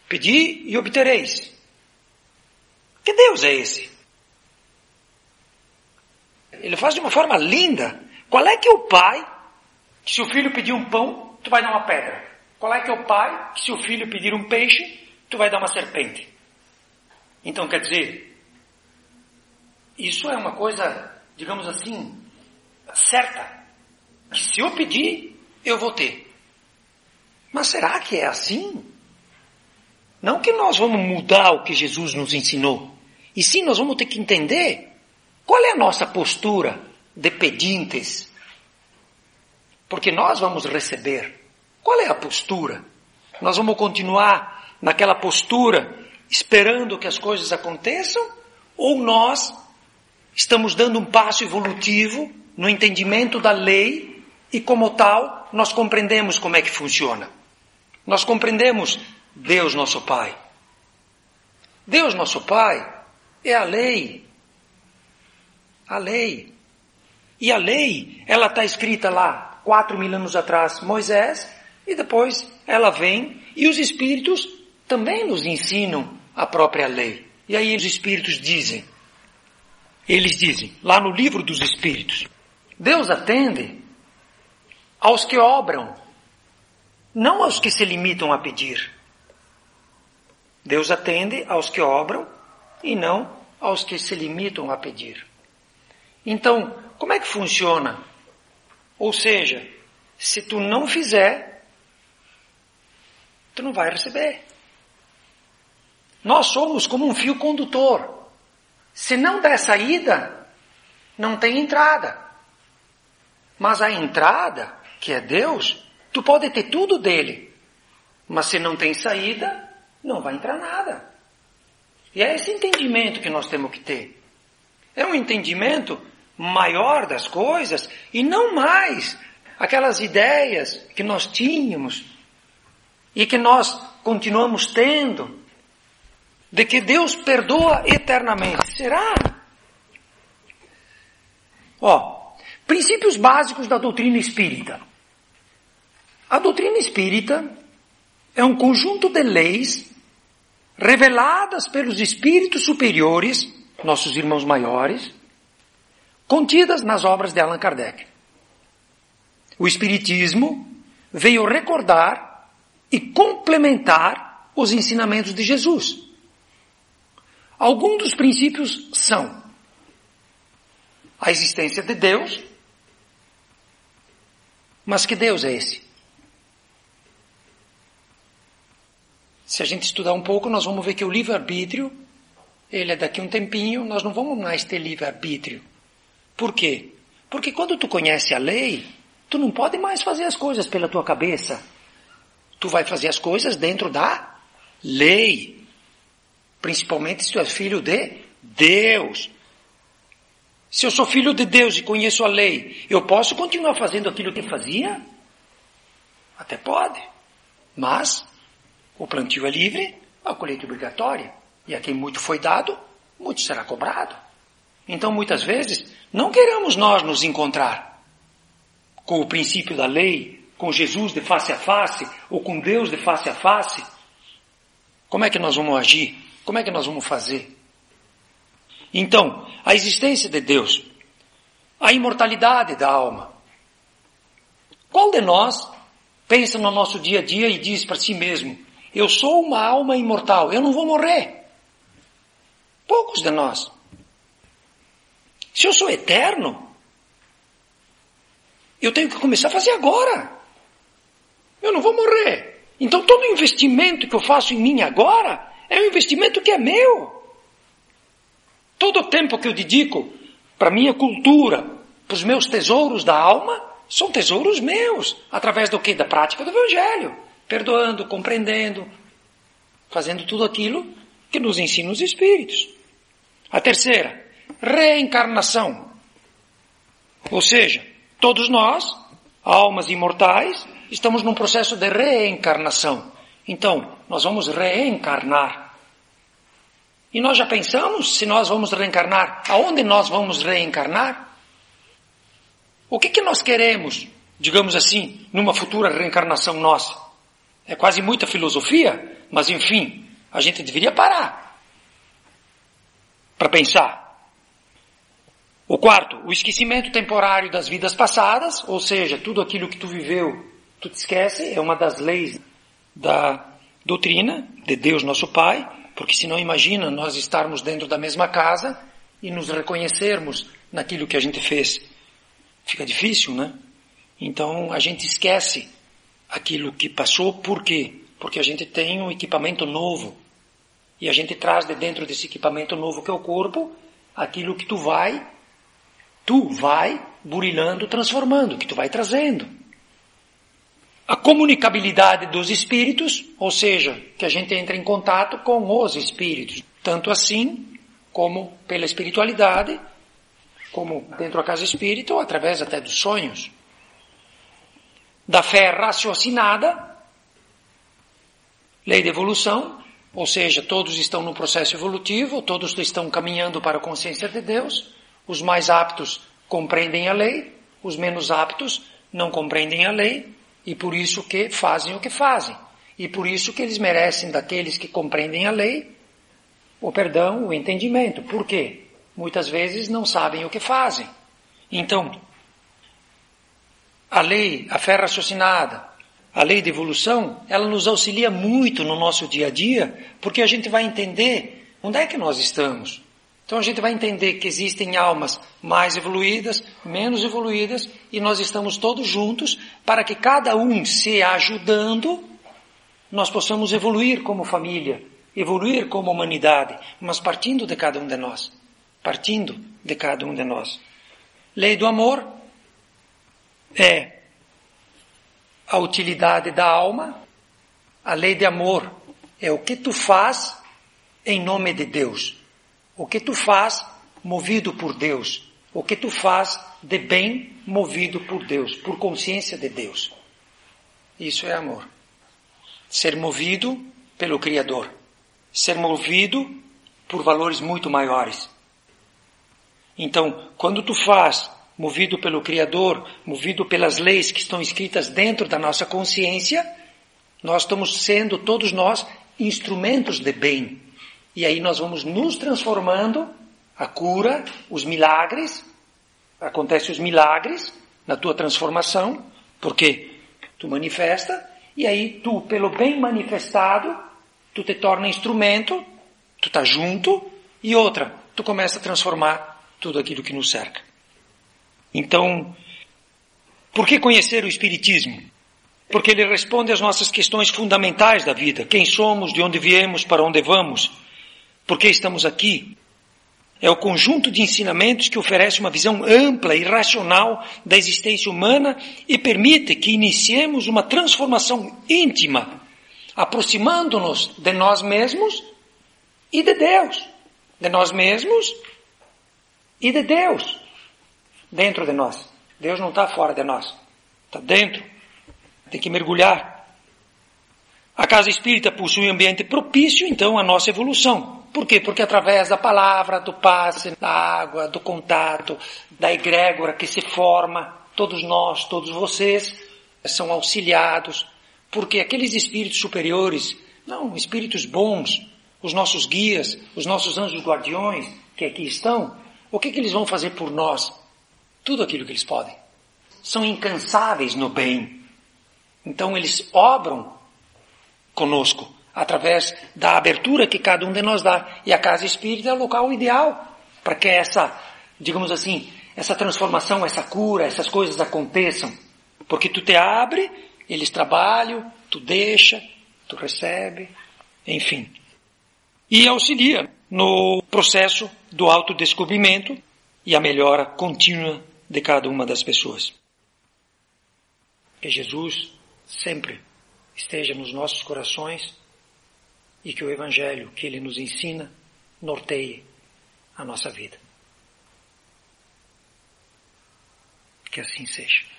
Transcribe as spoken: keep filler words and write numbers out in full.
Pedi e obtereis. Que Deus é esse? Ele faz de uma forma linda. Qual é que é o pai que se o filho pedir um pão, tu vai dar uma pedra? Qual é que é o pai que se o filho pedir um peixe, tu vai dar uma serpente? Então quer dizer, isso é uma coisa, digamos assim, certa. Que se eu pedir, eu vou ter. Mas será que é assim? Não que nós vamos mudar o que Jesus nos ensinou. E sim, nós vamos ter que entender qual é a nossa postura de pedintes. Porque nós vamos receber. Qual é a postura? Nós vamos continuar naquela postura, esperando que as coisas aconteçam? Ou nós estamos dando um passo evolutivo no entendimento da lei e, como tal, nós compreendemos como é que funciona? Nós compreendemos Deus nosso Pai. Deus nosso Pai é a lei. A lei. E a lei, ela está escrita lá, quatro mil anos atrás, Moisés, e depois ela vem, e os Espíritos também nos ensinam a própria lei. E aí os Espíritos dizem, eles dizem, lá no livro dos Espíritos, Deus atende aos que obram, não aos que se limitam a pedir. Deus atende aos que obram e não aos que se limitam a pedir. Então, como é que funciona? Ou seja, se tu não fizer, tu não vai receber. Nós somos como um fio condutor. Se não der saída, não tem entrada. Mas a entrada, que é Deus, tu pode ter tudo dele. Mas se não tem saída, não vai entrar nada. E é esse entendimento que nós temos que ter. É um entendimento maior das coisas e não mais aquelas ideias que nós tínhamos e que nós continuamos tendo de que Deus perdoa eternamente. Será? Ó, princípios básicos da doutrina espírita. A doutrina espírita é um conjunto de leis reveladas pelos espíritos superiores, nossos irmãos maiores, contidas nas obras de Allan Kardec. O Espiritismo veio recordar e complementar os ensinamentos de Jesus. Alguns dos princípios são a existência de Deus, mas que Deus é esse? Se a gente estudar um pouco, nós vamos ver que o livre-arbítrio, ele é daqui a um tempinho, nós não vamos mais ter livre-arbítrio. Por quê? Porque quando tu conhece a lei, tu não pode mais fazer as coisas pela tua cabeça. Tu vai fazer as coisas dentro da lei. Principalmente se tu és filho de Deus. Se eu sou filho de Deus e conheço a lei, eu posso continuar fazendo aquilo que fazia? Até pode. Mas o plantio é livre, a colheita é obrigatória. E a quem muito foi dado, muito será cobrado. Então, muitas vezes, não queremos nós nos encontrar com o princípio da lei, com Jesus de face a face, ou com Deus de face a face. Como é que nós vamos agir? Como é que nós vamos fazer? Então, a existência de Deus, a imortalidade da alma. Qual de nós pensa no nosso dia a dia e diz para si mesmo, eu sou uma alma imortal, eu não vou morrer? Poucos de nós. Se eu sou eterno, eu tenho que começar a fazer agora. Eu não vou morrer. Então todo investimento que eu faço em mim agora é um investimento que é meu. Todo o tempo que eu dedico para a minha cultura, para os meus tesouros da alma, são tesouros meus. Através do quê? Da prática do Evangelho. Perdoando, compreendendo, fazendo tudo aquilo que nos ensina os Espíritos. A terceira, reencarnação. Ou seja, todos nós, almas imortais, estamos num processo de reencarnação. Então, nós vamos reencarnar. E nós já pensamos se nós vamos reencarnar? Aonde nós vamos reencarnar? O que que nós queremos, digamos assim, numa futura reencarnação nossa? É quase muita filosofia, mas enfim, a gente deveria parar para pensar. O quarto, o esquecimento temporário das vidas passadas, ou seja, tudo aquilo que tu viveu, tu te esquece, é uma das leis da doutrina de Deus nosso Pai, porque senão imagina nós estarmos dentro da mesma casa e nos reconhecermos naquilo que a gente fez. Fica difícil, né? Então a gente esquece aquilo que passou, por quê? Porque a gente tem um equipamento novo. E a gente traz de dentro desse equipamento novo que é o corpo, aquilo que tu vai, tu vai burilando, transformando, que tu vai trazendo. A comunicabilidade dos espíritos, ou seja, que a gente entra em contato com os espíritos, tanto assim como pela espiritualidade, como dentro da casa espírita, ou através até dos sonhos. Da fé raciocinada, lei de evolução, ou seja, todos estão no processo evolutivo, todos estão caminhando para a consciência de Deus, os mais aptos compreendem a lei, os menos aptos não compreendem a lei, e por isso que fazem o que fazem. E por isso que eles merecem daqueles que compreendem a lei o perdão, o entendimento. Por quê? Muitas vezes não sabem o que fazem. Então, a lei, a fé raciocinada, a lei de evolução, ela nos auxilia muito no nosso dia a dia, porque a gente vai entender onde é que nós estamos. Então a gente vai entender que existem almas mais evoluídas, menos evoluídas, e nós estamos todos juntos para que cada um se ajudando, nós possamos evoluir como família, evoluir como humanidade, mas partindo de cada um de nós. Partindo de cada um de nós. Lei do amor é a utilidade da alma. A lei de amor é o que tu faz em nome de Deus. O que tu faz movido por Deus. O que tu faz de bem movido por Deus, por consciência de Deus. Isso é amor. Ser movido pelo Criador. Ser movido por valores muito maiores. Então, quando tu faz movido pelo Criador, movido pelas leis que estão escritas dentro da nossa consciência, nós estamos sendo, todos nós, instrumentos de bem. E aí nós vamos nos transformando, a cura, os milagres, acontecem os milagres na tua transformação, porque tu manifesta, e aí tu, pelo bem manifestado, tu te torna instrumento, tu tá junto, e outra, tu começa a transformar tudo aquilo que nos cerca. Então, por que conhecer o Espiritismo? Porque ele responde às nossas questões fundamentais da vida. Quem somos, de onde viemos, para onde vamos, por que estamos aqui? É o conjunto de ensinamentos que oferece uma visão ampla e racional da existência humana e permite que iniciemos uma transformação íntima, aproximando-nos de nós mesmos e de Deus. De nós mesmos e de Deus. Dentro de nós. Deus não está fora de nós. Está dentro. Tem que mergulhar. A casa espírita possui um ambiente propício, então, à nossa evolução. Por quê? Porque através da palavra, do passe, da água, do contato, da egrégora que se forma, todos nós, todos vocês, são auxiliados. Porque aqueles espíritos superiores, não, espíritos bons, os nossos guias, os nossos anjos guardiões, que aqui estão, o que, que eles vão fazer por nós? Tudo aquilo que eles podem. São incansáveis no bem. Então eles obram conosco, através da abertura que cada um de nós dá. E a casa espírita é o local ideal para que essa, digamos assim, essa transformação, essa cura, essas coisas aconteçam. Porque tu te abre, eles trabalham, tu deixa, tu recebe, enfim. E auxilia no processo do autodescobrimento e a melhora contínua de cada uma das pessoas. Que Jesus sempre esteja nos nossos corações e que o Evangelho que Ele nos ensina norteie a nossa vida. Que assim seja.